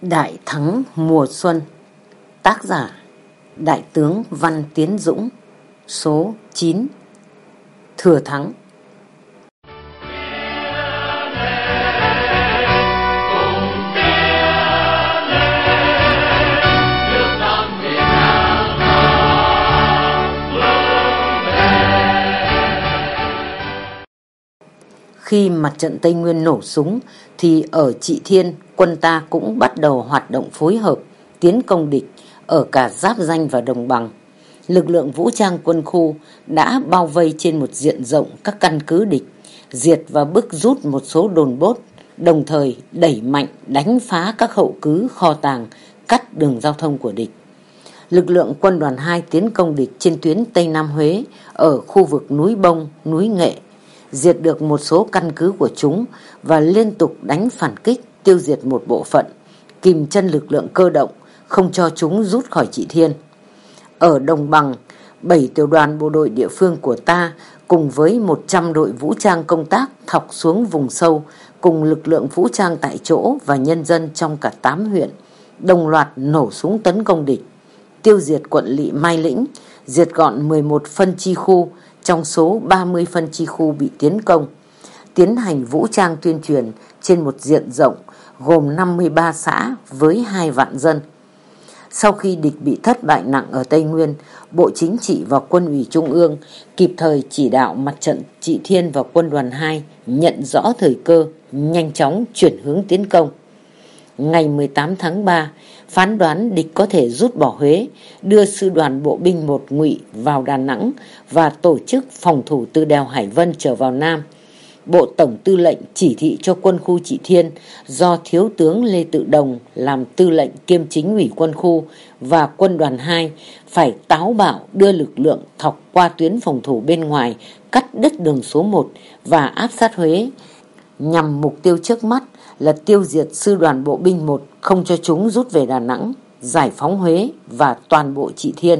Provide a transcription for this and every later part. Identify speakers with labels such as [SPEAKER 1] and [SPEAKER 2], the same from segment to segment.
[SPEAKER 1] Đại thắng mùa xuân. Tác giả Đại tướng Văn Tiến Dũng. Số 9. Thừa thắng. Khi mặt trận Tây Nguyên nổ súng thì ở Trị Thiên, quân ta cũng bắt đầu hoạt động phối hợp tiến công địch ở cả giáp ranh và đồng bằng. Lực lượng vũ trang quân khu đã bao vây trên một diện rộng các căn cứ địch, diệt và bức rút một số đồn bốt, đồng thời đẩy mạnh đánh phá các hậu cứ kho tàng, cắt đường giao thông của địch. Lực lượng quân đoàn 2 tiến công địch trên tuyến Tây Nam Huế ở khu vực núi Bông, núi Nghệ, diệt được một số căn cứ của chúng và liên tục đánh phản kích, tiêu diệt một bộ phận, kìm chân lực lượng cơ động, không cho chúng rút khỏi Trị Thiên. Ở đồng bằng, 7 tiểu đoàn bộ đội địa phương của ta cùng với 100 đội vũ trang công tác thọc xuống vùng sâu cùng lực lượng vũ trang tại chỗ và nhân dân trong cả 8 huyện, đồng loạt nổ súng tấn công địch, tiêu diệt quận lỵ Mai Lĩnh, diệt gọn 11 phân chi khu trong số 30 phân chi khu bị tiến công, tiến hành vũ trang tuyên truyền trên một diện rộng gồm 53 xã với 2 vạn dân. Sau khi địch bị thất bại nặng ở Tây Nguyên, Bộ Chính trị và Quân ủy Trung ương kịp thời chỉ đạo mặt trận Trị Thiên và Quân đoàn 2 nhận rõ thời cơ, nhanh chóng chuyển hướng tiến công. Ngày 18 tháng 3, phán đoán địch có thể rút bỏ Huế, đưa sư đoàn bộ binh 1 Ngụy vào Đà Nẵng và tổ chức phòng thủ từ đèo Hải Vân trở vào Nam. Bộ Tổng Tư lệnh chỉ thị cho quân khu Trị Thiên do Thiếu tướng Lê Tự Đồng làm tư lệnh kiêm chính ủy quân khu và quân đoàn 2 phải táo bạo đưa lực lượng thọc qua tuyến phòng thủ bên ngoài, cắt đứt đường số 1 và áp sát Huế, nhằm mục tiêu trước mắt là tiêu diệt sư đoàn bộ binh 1, không cho chúng rút về Đà Nẵng, giải phóng Huế và toàn bộ Trị Thiên.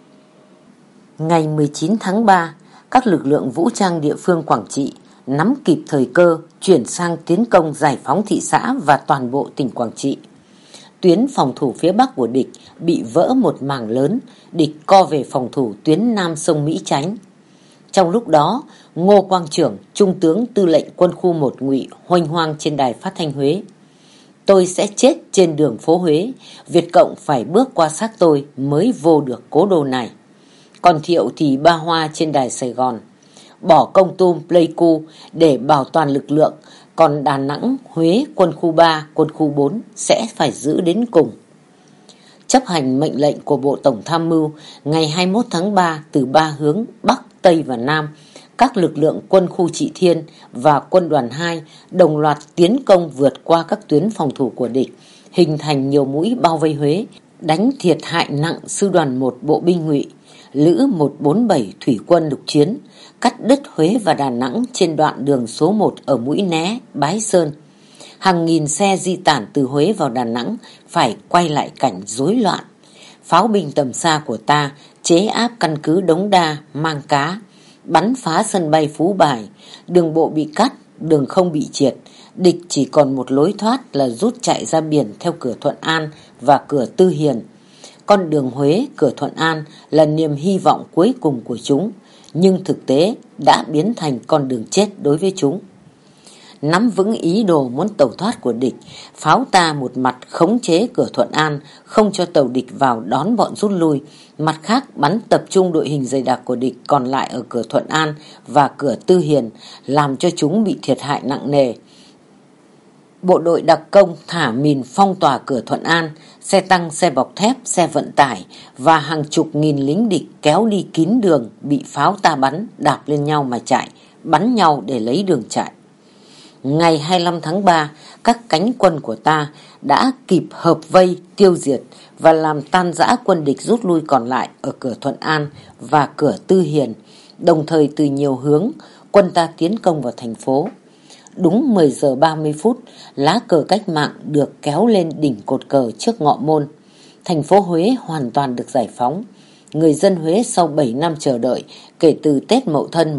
[SPEAKER 1] Ngày 19 tháng 3, các lực lượng vũ trang địa phương Quảng Trị nắm kịp thời cơ chuyển sang tiến công giải phóng thị xã và toàn bộ tỉnh Quảng Trị. Tuyến phòng thủ phía Bắc của địch bị vỡ một mảng lớn, địch co về phòng thủ tuyến Nam sông Mỹ Chánh. Trong lúc đó, Ngô Quang Trưởng, Trung tướng Tư lệnh quân khu 1 Ngụy hoành hoang trên đài phát thanh Huế: "Tôi sẽ chết trên đường phố Huế, Việt Cộng phải bước qua xác tôi mới vô được cố đô này." Còn Thiệu thì ba hoa trên đài Sài Gòn: "Bỏ Công Tum, Pleiku để bảo toàn lực lượng, còn Đà Nẵng, Huế, quân khu 3, quân khu 4 sẽ phải giữ đến cùng." Chấp hành mệnh lệnh của Bộ Tổng Tham mưu, ngày 21 tháng 3 từ 3 hướng Bắc, Tây và Nam, các lực lượng quân khu Trị Thiên và quân đoàn 2 đồng loạt tiến công vượt qua các tuyến phòng thủ của địch, hình thành nhiều mũi bao vây Huế, đánh thiệt hại nặng sư đoàn 1 bộ binh Ngụy, lữ 147 thủy quân lục chiến, cắt đứt Huế và Đà Nẵng trên đoạn đường số 1 ở Mũi Né, Bái Sơn. Hàng nghìn xe di tản từ Huế vào Đà Nẵng phải quay lại cảnh rối loạn. Pháo binh tầm xa của ta chế áp căn cứ Đống Đa, Mang Cá, bắn phá sân bay Phú Bài, đường bộ bị cắt, đường không bị triệt. Địch chỉ còn một lối thoát là rút chạy ra biển theo cửa Thuận An và cửa Tư Hiền. Con đường Huế, cửa Thuận An là niềm hy vọng cuối cùng của chúng, nhưng thực tế đã biến thành con đường chết đối với chúng. Nắm vững ý đồ muốn tẩu thoát của địch, pháo ta một mặt khống chế cửa Thuận An, không cho tàu địch vào đón bọn rút lui, mặt khác bắn tập trung đội hình dày đặc của địch còn lại ở cửa Thuận An và cửa Tư Hiền, làm cho chúng bị thiệt hại nặng nề. Bộ đội đặc công thả mìn phong tỏa cửa Thuận An, xe tăng, xe bọc thép, xe vận tải và hàng chục nghìn lính địch kéo đi kín đường, bị pháo ta bắn, đạp lên nhau mà chạy, bắn nhau để lấy đường chạy. Ngày 25 tháng 3, các cánh quân của ta đã kịp hợp vây, tiêu diệt và làm tan rã quân địch rút lui còn lại ở cửa Thuận An và cửa Tư Hiền. Đồng thời từ nhiều hướng, quân ta tiến công vào thành phố. Đúng 10 giờ 30 phút, lá cờ cách mạng được kéo lên đỉnh cột cờ trước Ngọ Môn. Thành phố Huế hoàn toàn được giải phóng. Người dân Huế sau 7 năm chờ đợi, kể từ Tết Mậu Thân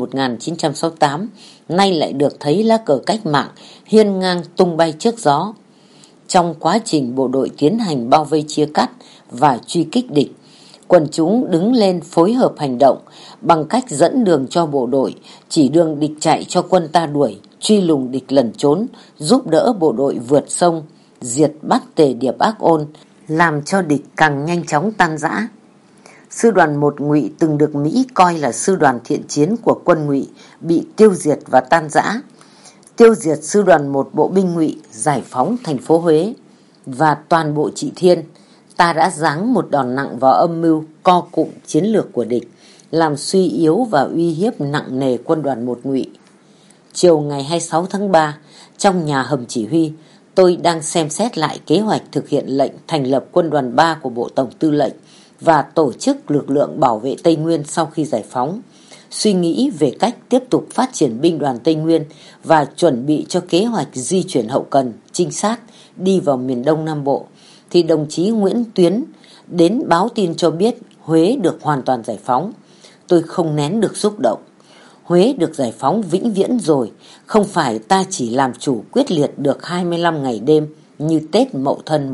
[SPEAKER 1] 1968, nay lại được thấy lá cờ cách mạng hiên ngang tung bay trước gió. Trong quá trình bộ đội tiến hành bao vây chia cắt và truy kích địch, quần chúng đứng lên phối hợp hành động bằng cách dẫn đường cho bộ đội, chỉ đường địch chạy cho quân ta đuổi, truy lùng địch lẩn trốn, giúp đỡ bộ đội vượt sông, diệt bắt Tề Điệp Ác Ôn, làm cho địch càng nhanh chóng tan rã. Sư đoàn 1 Ngụy từng được Mỹ coi là sư đoàn thiện chiến của quân Ngụy bị tiêu diệt và tan rã. Tiêu diệt sư đoàn 1 bộ binh Ngụy, giải phóng thành phố Huế và toàn bộ Trị Thiên, ta đã giáng một đòn nặng vào âm mưu co cụm chiến lược của địch, làm suy yếu và uy hiếp nặng nề quân đoàn 1 Ngụy. Chiều ngày 26 tháng 3, trong nhà hầm chỉ huy, tôi đang xem xét lại kế hoạch thực hiện lệnh thành lập quân đoàn 3 của Bộ Tổng Tư lệnh và tổ chức lực lượng bảo vệ Tây Nguyên sau khi giải phóng, suy nghĩ về cách tiếp tục phát triển binh đoàn Tây Nguyên và chuẩn bị cho kế hoạch di chuyển hậu cần, trinh sát đi vào miền Đông Nam Bộ, thì đồng chí Nguyễn Tuyến đến báo tin cho biết Huế được hoàn toàn giải phóng. Tôi không nén được xúc động. Huế được giải phóng vĩnh viễn rồi, không phải ta chỉ làm chủ quyết liệt được 25 ngày đêm như Tết Mậu Thân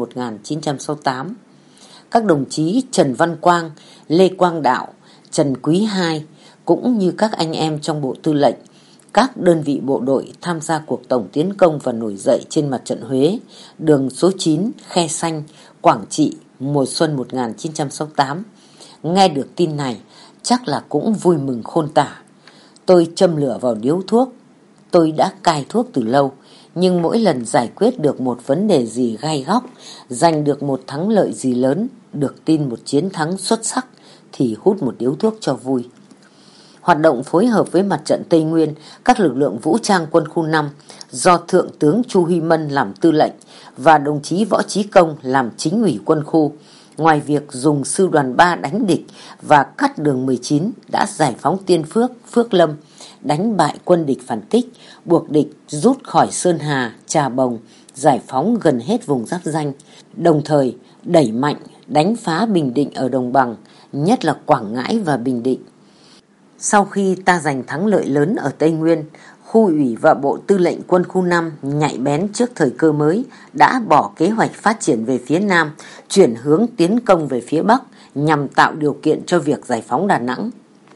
[SPEAKER 1] 1968. Các đồng chí Trần Văn Quang, Lê Quang Đạo, Trần Quý Hai cũng như các anh em trong Bộ Tư lệnh, các đơn vị bộ đội tham gia cuộc tổng tiến công và nổi dậy trên mặt trận Huế, đường số 9, Khe Xanh, Quảng Trị mùa xuân 1968. Nghe được tin này chắc là cũng vui mừng khôn tả. Tôi châm lửa vào điếu thuốc. Tôi đã cai thuốc từ lâu, nhưng mỗi lần giải quyết được một vấn đề gì gai góc, giành được một thắng lợi gì lớn, được tin một chiến thắng xuất sắc, thì hút một điếu thuốc cho vui. Hoạt động phối hợp với mặt trận Tây Nguyên, các lực lượng vũ trang quân khu 5 do Thượng tướng Chu Huy Mân làm tư lệnh và đồng chí Võ Chí Công làm chính ủy quân khu, ngoài việc dùng sư đoàn 3 đánh địch và cắt đường 19 đã giải phóng Tiên Phước, Phước Lâm, đánh bại quân địch phản kích, buộc địch rút khỏi Sơn Hà, Trà Bồng, giải phóng gần hết vùng giáp ranh, đồng thời đẩy mạnh đánh phá Bình Định ở đồng bằng, nhất là Quảng Ngãi và Bình Định. Sau khi ta giành thắng lợi lớn ở Tây Nguyên, khu ủy và Bộ Tư lệnh quân khu 5 nhạy bén trước thời cơ mới đã bỏ kế hoạch phát triển về phía Nam, chuyển hướng tiến công về phía Bắc nhằm tạo điều kiện cho việc giải phóng Đà Nẵng.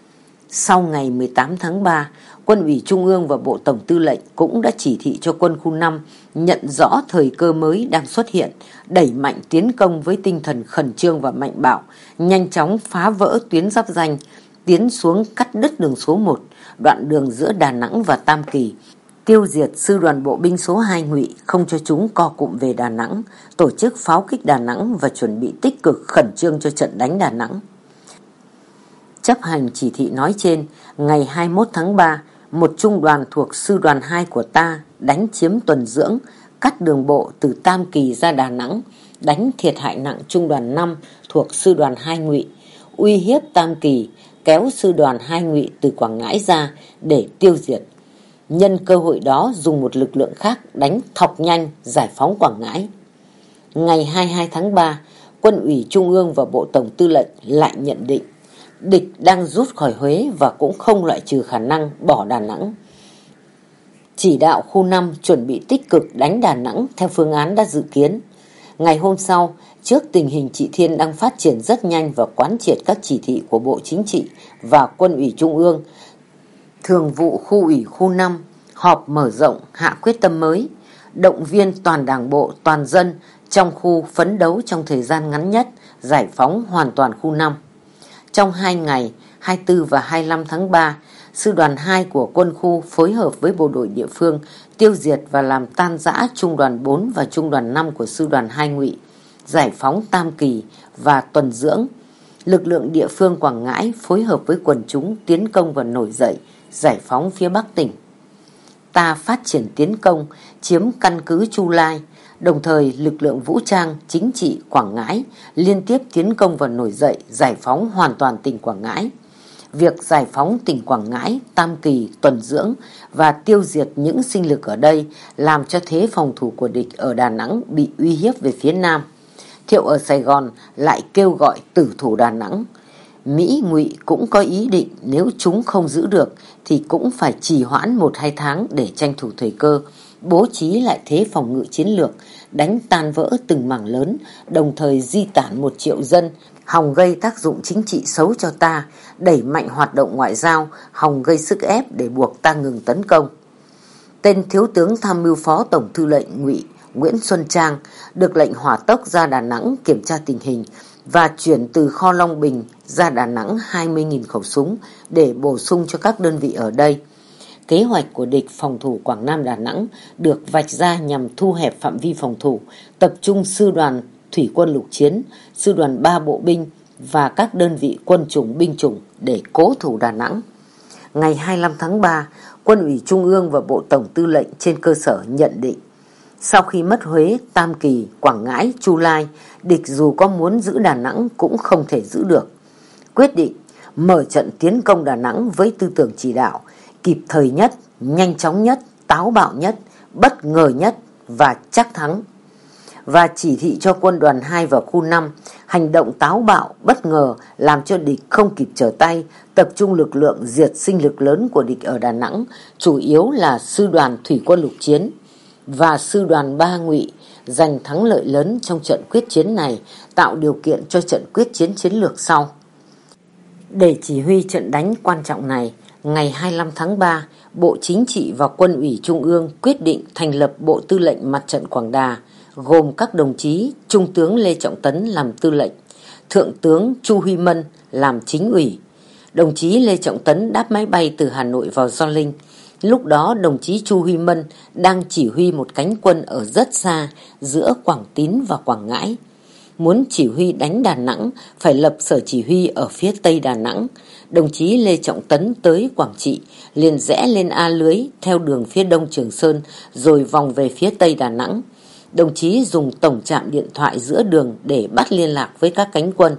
[SPEAKER 1] Sau ngày 18 tháng 3, Quân ủy Trung ương và Bộ Tổng Tư lệnh cũng đã chỉ thị cho quân khu 5 nhận rõ thời cơ mới đang xuất hiện, đẩy mạnh tiến công với tinh thần khẩn trương và mạnh bạo, nhanh chóng phá vỡ tuyến giáp ranh, tiến xuống cắt đứt đường số 1, đoạn đường giữa Đà Nẵng và Tam Kỳ, tiêu diệt sư đoàn bộ binh số 2 Ngụy, không cho chúng co cụm về Đà Nẵng, tổ chức pháo kích Đà Nẵng và chuẩn bị tích cực khẩn trương cho trận đánh Đà Nẵng. Chấp hành chỉ thị nói trên, ngày 21 tháng 3, một trung đoàn thuộc sư đoàn 2 của ta đánh chiếm Tuần Dưỡng, cắt đường bộ từ Tam Kỳ ra Đà Nẵng, đánh thiệt hại nặng trung đoàn 5 thuộc sư đoàn 2 Ngụy, uy hiếp Tam Kỳ, kéo sư đoàn 2 Ngụy từ Quảng Ngãi ra để tiêu diệt. Nhân cơ hội đó dùng một lực lượng khác đánh thọc nhanh giải phóng Quảng Ngãi. Ngày 22 tháng 3, Quân ủy Trung ương và Bộ Tổng Tư lệnh lại nhận định địch đang rút khỏi Huế và cũng không loại trừ khả năng bỏ Đà Nẵng. Chỉ đạo khu 5 chuẩn bị tích cực đánh Đà Nẵng theo phương án đã dự kiến. Ngày hôm sau, trước tình hình Trị Thiên đang phát triển rất nhanh và quán triệt các chỉ thị của Bộ Chính trị và Quân ủy Trung ương, Thường vụ khu ủy khu 5 họp mở rộng hạ quyết tâm mới, động viên toàn đảng bộ, toàn dân trong khu phấn đấu trong thời gian ngắn nhất, giải phóng hoàn toàn khu 5. Trong 2 ngày 24 và 25 tháng 3, Sư đoàn 2 của quân khu phối hợp với bộ đội địa phương tiêu diệt và làm tan rã Trung đoàn 4 và Trung đoàn 5 của Sư đoàn 2 Ngụy, giải phóng Tam Kỳ và Tuần Dưỡng. Lực lượng địa phương Quảng Ngãi phối hợp với quần chúng tiến công và nổi dậy, giải phóng phía Bắc tỉnh. Ta phát triển tiến công, chiếm căn cứ Chu Lai, đồng thời lực lượng vũ trang chính trị Quảng Ngãi liên tiếp tiến công và nổi dậy, giải phóng hoàn toàn tỉnh Quảng Ngãi. Việc giải phóng tỉnh Quảng Ngãi, Tam Kỳ, Tuần Dưỡng và tiêu diệt những sinh lực ở đây làm cho thế phòng thủ của địch ở Đà Nẵng bị uy hiếp về phía Nam. Thiệu ở Sài Gòn lại kêu gọi tử thủ Đà Nẵng. Mỹ, Ngụy cũng có ý định nếu chúng không giữ được thì cũng phải trì hoãn 1-2 tháng để tranh thủ thời cơ, bố trí lại thế phòng ngự chiến lược, đánh tan vỡ từng mảng lớn, đồng thời di tản 1 triệu dân, hòng gây tác dụng chính trị xấu cho ta, đẩy mạnh hoạt động ngoại giao, hòng gây sức ép để buộc ta ngừng tấn công. Tên thiếu tướng tham mưu phó tổng thư lệnh Ngụy Nguyễn Xuân Trang được lệnh hỏa tốc ra Đà Nẵng kiểm tra tình hình và chuyển từ kho Long Bình ra Đà Nẵng 20.000 khẩu súng để bổ sung cho các đơn vị ở đây. Kế hoạch của địch phòng thủ Quảng Nam Đà Nẵng được vạch ra nhằm thu hẹp phạm vi phòng thủ, tập trung sư đoàn thủy quân lục chiến, sư đoàn 3 bộ binh và các đơn vị quân chủng binh chủng để cố thủ Đà Nẵng. Ngày 25 tháng 3, Quân ủy Trung ương và Bộ Tổng Tư lệnh trên cơ sở nhận định sau khi mất Huế, Tam Kỳ, Quảng Ngãi, Chu Lai, địch dù có muốn giữ Đà Nẵng cũng không thể giữ được. Quyết định mở trận tiến công Đà Nẵng với tư tưởng chỉ đạo kịp thời nhất, nhanh chóng nhất, táo bạo nhất, bất ngờ nhất và chắc thắng. Và chỉ thị cho quân đoàn 2 và khu 5 hành động táo bạo, bất ngờ làm cho địch không kịp trở tay, tập trung lực lượng diệt sinh lực lớn của địch ở Đà Nẵng, chủ yếu là sư đoàn thủy quân lục chiến và sư đoàn 3 Ngụy, giành thắng lợi lớn trong trận quyết chiến này, tạo điều kiện cho trận quyết chiến chiến lược sau. Để chỉ huy trận đánh quan trọng này, ngày 25 tháng 3, Bộ Chính trị và Quân ủy Trung ương quyết định thành lập Bộ Tư lệnh Mặt trận Quảng Đà, gồm các đồng chí Trung tướng Lê Trọng Tấn làm tư lệnh, Thượng tướng Chu Huy Mân làm chính ủy. Đồng chí Lê Trọng Tấn đáp máy bay từ Hà Nội vào Gio Linh. Lúc đó đồng chí Chu Huy Mân đang chỉ huy một cánh quân ở rất xa giữa Quảng Tín và Quảng Ngãi. Muốn chỉ huy đánh Đà Nẵng phải lập sở chỉ huy ở phía tây Đà Nẵng. Đồng chí Lê Trọng Tấn tới Quảng Trị, liền rẽ lên A Lưới theo đường phía đông Trường Sơn rồi vòng về phía tây Đà Nẵng. Đồng chí dùng tổng trạm điện thoại giữa đường để bắt liên lạc với các cánh quân.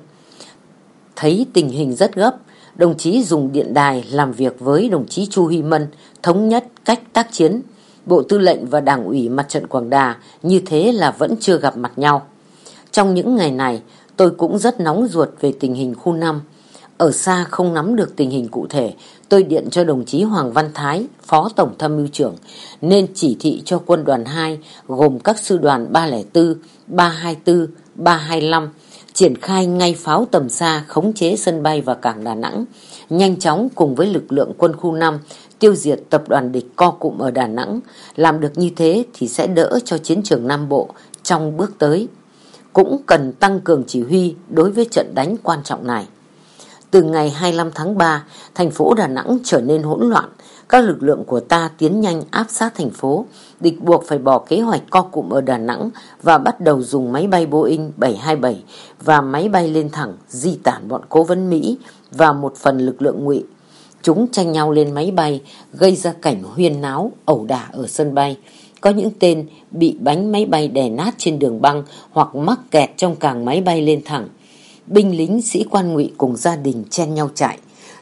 [SPEAKER 1] Thấy tình hình rất gấp, đồng chí dùng điện đài làm việc với đồng chí Chu Huy Mân, thống nhất cách tác chiến. Bộ Tư lệnh và Đảng ủy Mặt trận Quảng Đà như thế là vẫn chưa gặp mặt nhau. Trong những ngày này, tôi cũng rất nóng ruột về tình hình khu 5. Ở xa không nắm được tình hình cụ thể, tôi điện cho đồng chí Hoàng Văn Thái, Phó Tổng Tham mưu trưởng, nên chỉ thị cho quân đoàn 2 gồm các sư đoàn 304, 324, 325 triển khai ngay pháo tầm xa khống chế sân bay và cảng Đà Nẵng, nhanh chóng cùng với lực lượng quân khu 5 tiêu diệt tập đoàn địch co cụm ở Đà Nẵng. Làm được như thế thì sẽ đỡ cho chiến trường Nam Bộ trong bước tới. Cũng cần tăng cường chỉ huy đối với trận đánh quan trọng này. Từ ngày 25 tháng 3, thành phố Đà Nẵng trở nên hỗn loạn. Các lực lượng của ta tiến nhanh áp sát thành phố. Địch buộc phải bỏ kế hoạch co cụm ở Đà Nẵng và bắt đầu dùng máy bay Boeing 727 và máy bay lên thẳng di tản bọn cố vấn Mỹ và một phần lực lượng Ngụy. Chúng tranh nhau lên máy bay, gây ra cảnh huyên náo, ẩu đả ở sân bay. Có những tên bị bánh máy bay đè nát trên đường băng hoặc mắc kẹt trong càng máy bay lên thẳng. Binh lính sĩ quan Ngụy cùng gia đình chen nhau chạy.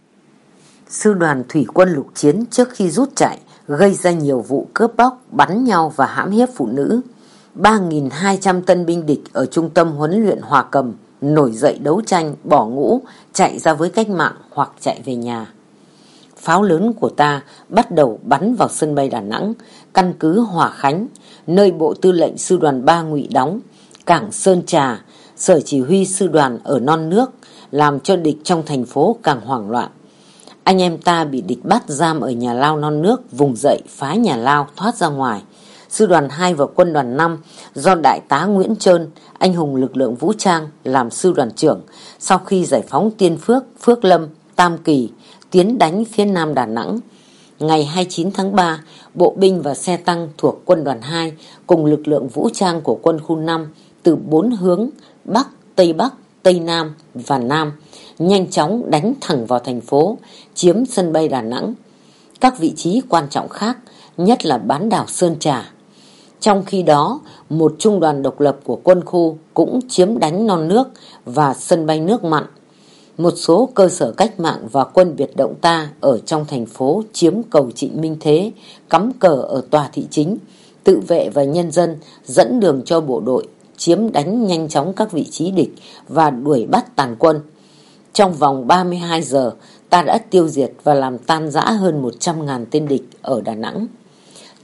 [SPEAKER 1] Sư đoàn thủy quân lục chiến trước khi rút chạy gây ra nhiều vụ cướp bóc, bắn nhau và hãm hiếp phụ nữ. 3.200 tân binh địch ở trung tâm huấn luyện Hòa Cầm nổi dậy đấu tranh, bỏ ngũ, chạy ra với cách mạng hoặc chạy về nhà. Pháo lớn của ta bắt đầu bắn vào sân bay Đà Nẵng, căn cứ Hòa Khánh, nơi Bộ Tư lệnh Sư đoàn 3 Ngụy đóng, cảng Sơn Trà, sở chỉ huy sư đoàn ở Non Nước, làm cho địch trong thành phố càng hoảng loạn. Anh em ta bị địch bắt giam ở nhà lao Non Nước, vùng dậy phá nhà lao thoát ra ngoài. Sư đoàn 2 và quân đoàn 5 do Đại tá Nguyễn Trơn, anh hùng lực lượng vũ trang, làm sư đoàn trưởng, sau khi giải phóng Tiên Phước, Phước Lâm, Tam Kỳ, tiến đánh phía nam Đà Nẵng. Ngày 29 tháng 3, bộ binh và xe tăng thuộc quân đoàn 2 cùng lực lượng vũ trang của quân khu 5 từ 4 hướng Bắc, Tây Nam và Nam nhanh chóng đánh thẳng vào thành phố, chiếm sân bay Đà Nẵng. Các vị trí quan trọng khác, nhất là bán đảo Sơn Trà. Trong khi đó, một trung đoàn độc lập của quân khu cũng chiếm đánh Non Nước và sân bay nước mặn. Một số cơ sở cách mạng và quân biệt động ta ở trong thành phố chiếm cầu Trịnh Minh Thế, cắm cờ ở tòa thị chính, tự vệ và nhân dân dẫn đường cho bộ đội, chiếm đánh nhanh chóng các vị trí địch và đuổi bắt tàn quân. Trong vòng 32 giờ, ta đã tiêu diệt và làm tan rã hơn 100.000 tên địch ở Đà Nẵng.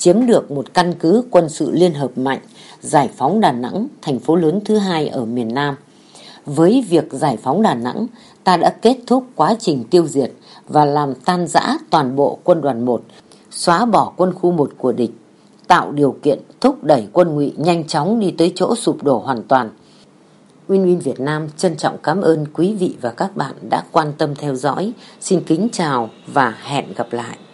[SPEAKER 1] chiếm được một căn cứ quân sự liên hợp mạnh, giải phóng Đà Nẵng, thành phố lớn thứ hai ở miền Nam. Với việc giải phóng Đà Nẵng, ta đã kết thúc quá trình tiêu diệt và làm tan rã toàn bộ quân đoàn 1, xóa bỏ quân khu 1 của địch, tạo điều kiện thúc đẩy quân Ngụy nhanh chóng đi tới chỗ sụp đổ hoàn toàn. Win Win Việt Nam trân trọng cảm ơn quý vị và các bạn đã quan tâm theo dõi. Xin kính chào và hẹn gặp lại.